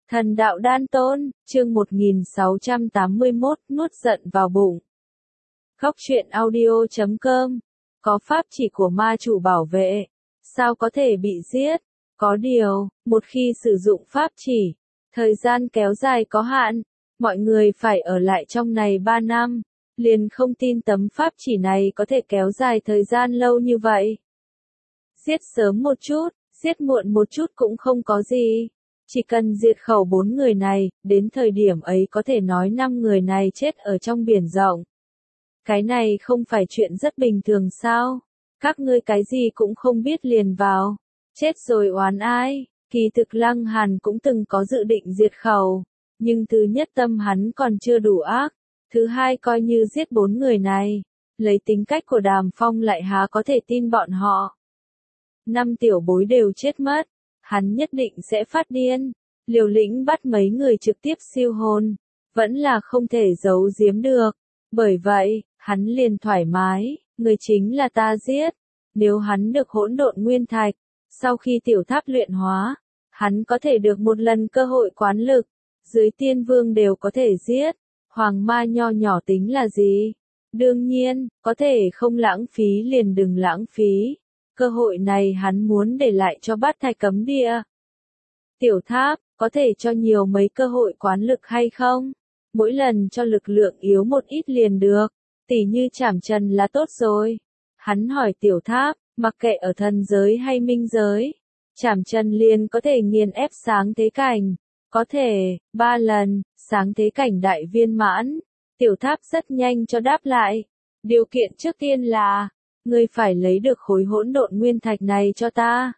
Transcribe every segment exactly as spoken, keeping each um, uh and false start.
Thần đạo đan tôn, chương một nghìn sáu trăm tám mươi mốt, nuốt giận vào bụng. Góc truyện audio chấm com. Có pháp chỉ của ma chủ bảo vệ, sao có thể bị giết? Có điều, một khi sử dụng pháp chỉ, thời gian kéo dài có hạn, mọi người phải ở lại trong này ba năm, liền không tin tấm pháp chỉ này có thể kéo dài thời gian lâu như vậy. Giết sớm một chút, giết muộn một chút cũng không có gì. Chỉ cần diệt khẩu bốn người này, đến thời điểm ấy có thể nói năm người này chết ở trong biển rộng. Cái này không phải chuyện rất bình thường sao? Các ngươi cái gì cũng không biết liền vào. Chết rồi oán ai? Kỳ thực Lăng Hàn cũng từng có dự định diệt khẩu. Nhưng thứ nhất tâm hắn còn chưa đủ ác. Thứ hai coi như giết bốn người này. Lấy tính cách của Đàm Phong lại há có thể tin bọn họ. Năm tiểu bối đều chết mất. Hắn nhất định sẽ phát điên. Liều lĩnh bắt mấy người trực tiếp siêu hồn. Vẫn là không thể giấu giếm được. Bởi vậy, hắn liền thoải mái. Người chính là ta giết. Nếu hắn được hỗn độn nguyên thạch. Sau khi tiểu tháp luyện hóa. Hắn có thể được một lần cơ hội quán lực. Dưới tiên vương đều có thể giết. Hoàng ma nho nhỏ tính là gì? Đương nhiên, có thể không lãng phí liền đừng lãng phí. Cơ hội này hắn muốn để lại cho bát thạch cấm địa. Tiểu tháp, có thể cho nhiều mấy cơ hội quán lực hay không? Mỗi lần cho lực lượng yếu một ít liền được. Tỉ như chảm trần là tốt rồi. Hắn hỏi tiểu tháp, mặc kệ ở thần giới hay minh giới. Chảm trần liền có thể nghiền ép sáng thế cảnh. Có thể, ba lần, sáng thế cảnh đại viên mãn. Tiểu tháp rất nhanh cho đáp lại. Điều kiện trước tiên là, ngươi phải lấy được khối hỗn độn nguyên thạch này cho ta.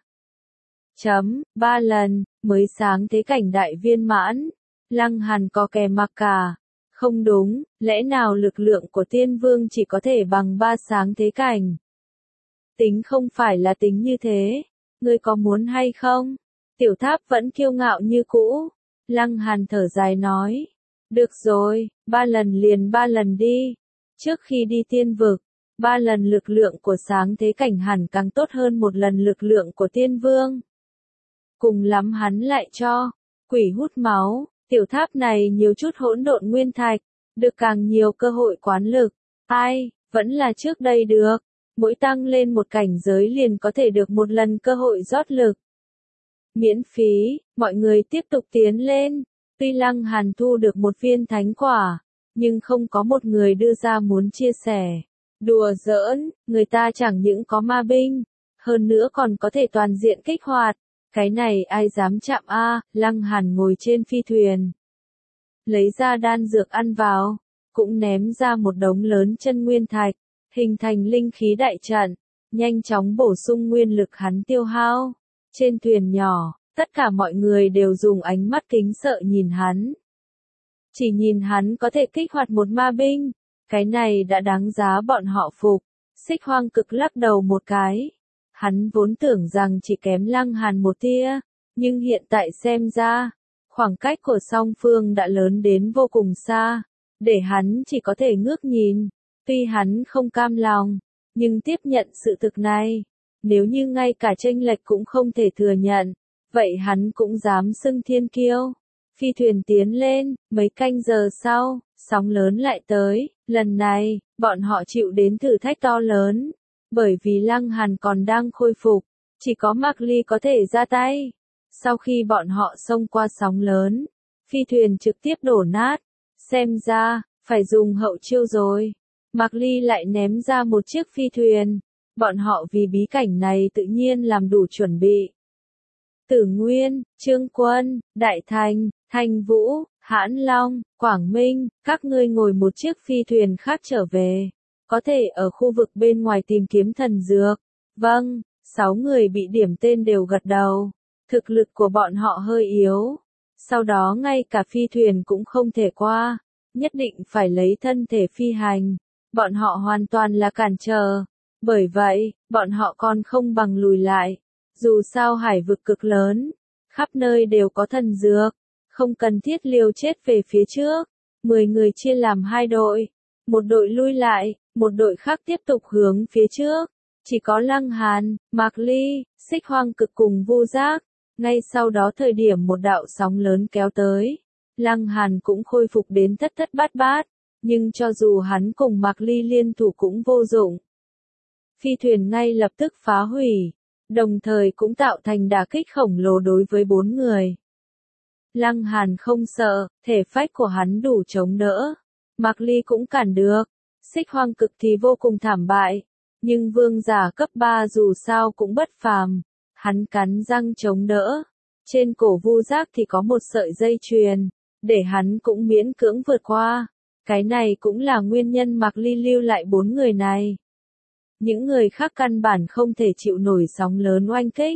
Chấm, ba lần, mới sáng thế cảnh đại viên mãn. Lăng Hàn có kè mặc cả. Không đúng, lẽ nào lực lượng của tiên vương chỉ có thể bằng ba sáng thế cảnh? Tính không phải là tính như thế. Ngươi có muốn hay không? Tiểu tháp vẫn kiêu ngạo như cũ. Lăng Hàn thở dài nói. Được rồi, ba lần liền ba lần đi. Trước khi đi tiên vực, ba lần lực lượng của sáng thế cảnh hẳn càng tốt hơn một lần lực lượng của tiên vương. Cùng lắm hắn lại cho, quỷ hút máu, tiểu tháp này nhiều chút hỗn độn nguyên thạch, được càng nhiều cơ hội quán lực. Ai, vẫn là trước đây được, mỗi tăng lên một cảnh giới liền có thể được một lần cơ hội rót lực. Miễn phí, mọi người tiếp tục tiến lên, tuy Lăng Hàn thu được một viên thánh quả, nhưng không có một người đưa ra muốn chia sẻ. Đùa giỡn, người ta chẳng những có ma binh, hơn nữa còn có thể toàn diện kích hoạt. Cái này ai dám chạm a? À, Lăng Hàn ngồi trên phi thuyền. Lấy ra đan dược ăn vào, cũng ném ra một đống lớn chân nguyên thạch, hình thành linh khí đại trận, nhanh chóng bổ sung nguyên lực hắn tiêu hao. Trên thuyền nhỏ, tất cả mọi người đều dùng ánh mắt kính sợ nhìn hắn. Chỉ nhìn hắn có thể kích hoạt một ma binh, cái này đã đáng giá bọn họ phục. Xích Hoang Cực lắc đầu một cái. Hắn vốn tưởng rằng chỉ kém Lăng Hàn một tia, nhưng hiện tại xem ra, khoảng cách của song phương đã lớn đến vô cùng xa, để hắn chỉ có thể ngước nhìn. Tuy hắn không cam lòng, nhưng tiếp nhận sự thực này, nếu như ngay cả chênh lệch cũng không thể thừa nhận, vậy hắn cũng dám xưng thiên kiêu. Phi thuyền tiến lên, mấy canh giờ sau, sóng lớn lại tới, lần này, bọn họ chịu đến thử thách to lớn. Bởi vì Lăng Hàn còn đang khôi phục, chỉ có Mạc Ly có thể ra tay. Sau khi bọn họ xông qua sóng lớn, phi thuyền trực tiếp đổ nát. Xem ra, phải dùng hậu chiêu rồi. Mạc Ly lại ném ra một chiếc phi thuyền. Bọn họ vì bí cảnh này tự nhiên làm đủ chuẩn bị. Tử Nguyên, Trương Quân, Đại Thành, Thanh Vũ, Hãn Long, Quảng Minh, các ngươi ngồi một chiếc phi thuyền khác trở về. Có thể ở khu vực bên ngoài tìm kiếm thần dược. Vâng, sáu người bị điểm tên đều gật đầu. Thực lực của bọn họ hơi yếu. Sau đó ngay cả phi thuyền cũng không thể qua. Nhất định phải lấy thân thể phi hành. Bọn họ hoàn toàn là cản trở. Bởi vậy, bọn họ còn không bằng lùi lại. Dù sao hải vực cực lớn, khắp nơi đều có thần dược. Không cần thiết liều chết về phía trước. Mười người chia làm hai đội. Một đội lui lại, một đội khác tiếp tục hướng phía trước. Chỉ có Lăng Hàn, Mạc Ly, Xích Hoang Cực cùng Vu Giác. Ngay sau đó thời điểm một đạo sóng lớn kéo tới, Lăng Hàn cũng khôi phục đến thất thất bát bát, nhưng cho dù hắn cùng Mạc Ly liên thủ cũng vô dụng. Phi thuyền ngay lập tức phá hủy, đồng thời cũng tạo thành đả kích khổng lồ đối với bốn người. Lăng Hàn không sợ, thể phách của hắn đủ chống đỡ. Mạc Ly cũng cản được. Xích Hoang Cực thì vô cùng thảm bại, nhưng vương giả cấp ba dù sao cũng bất phàm. Hắn cắn răng chống đỡ. Trên cổ Vu Giác thì có một sợi dây chuyền, để hắn cũng miễn cưỡng vượt qua. Cái này cũng là nguyên nhân Mạc Ly lưu lại bốn người này. Những người khác căn bản không thể chịu nổi sóng lớn oanh kích.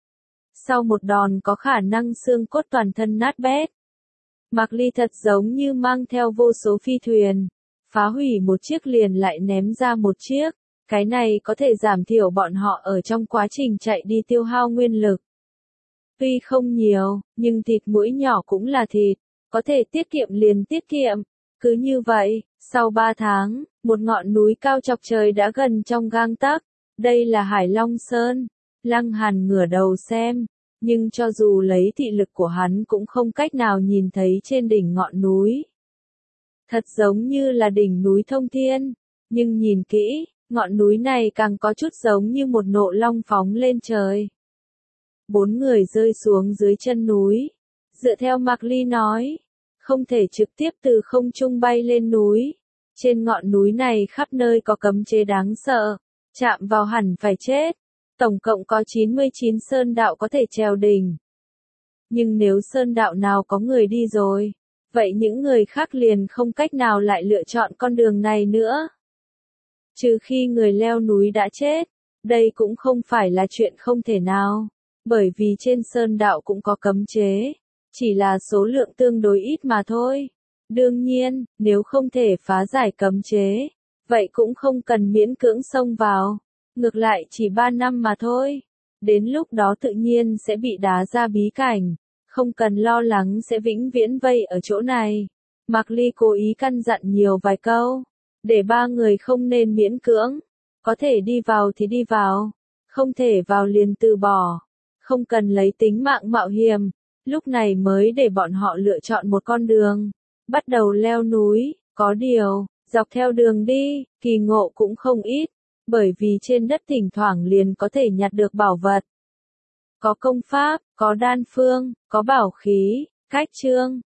Sau một đòn có khả năng xương cốt toàn thân nát bét. Mạc Ly thật giống như mang theo vô số phi thuyền, phá hủy một chiếc liền lại ném ra một chiếc. Cái này có thể giảm thiểu bọn họ ở trong quá trình chạy đi tiêu hao nguyên lực. Tuy không nhiều, nhưng thịt mũi nhỏ cũng là thịt, có thể tiết kiệm liền tiết kiệm. Cứ như vậy, sau ba tháng, một ngọn núi cao chọc trời đã gần trong gang tấc. Đây là Hải Long Sơn. Lăng Hàn ngửa đầu xem, nhưng cho dù lấy thị lực của hắn cũng không cách nào nhìn thấy trên đỉnh ngọn núi. Thật giống như là đỉnh núi Thông Thiên, nhưng nhìn kỹ, ngọn núi này càng có chút giống như một nộ long phóng lên trời. Bốn người rơi xuống dưới chân núi. Dựa theo Mạc Ly nói, không thể trực tiếp từ không trung bay lên núi. Trên ngọn núi này khắp nơi có cấm chế đáng sợ, chạm vào hẳn phải chết. Tổng cộng có chín mươi chín sơn đạo có thể trèo đỉnh. Nhưng nếu sơn đạo nào có người đi rồi, vậy những người khác liền không cách nào lại lựa chọn con đường này nữa. Trừ khi người leo núi đã chết, đây cũng không phải là chuyện không thể nào, bởi vì trên sơn đạo cũng có cấm chế, chỉ là số lượng tương đối ít mà thôi. Đương nhiên, nếu không thể phá giải cấm chế, vậy cũng không cần miễn cưỡng xông vào. Ngược lại chỉ ba năm mà thôi. Đến lúc đó tự nhiên sẽ bị đá ra bí cảnh. Không cần lo lắng sẽ vĩnh viễn vây ở chỗ này. Mạc Ly cố ý căn dặn nhiều vài câu. Để ba người không nên miễn cưỡng. Có thể đi vào thì đi vào. Không thể vào liền từ bỏ. Không cần lấy tính mạng mạo hiểm. Lúc này mới để bọn họ lựa chọn một con đường. Bắt đầu leo núi. Có điều, dọc theo đường đi, kỳ ngộ cũng không ít. Bởi vì trên đất thỉnh thoảng liền có thể nhặt được bảo vật. Có công pháp, có đan phương, có bảo khí, cách chương.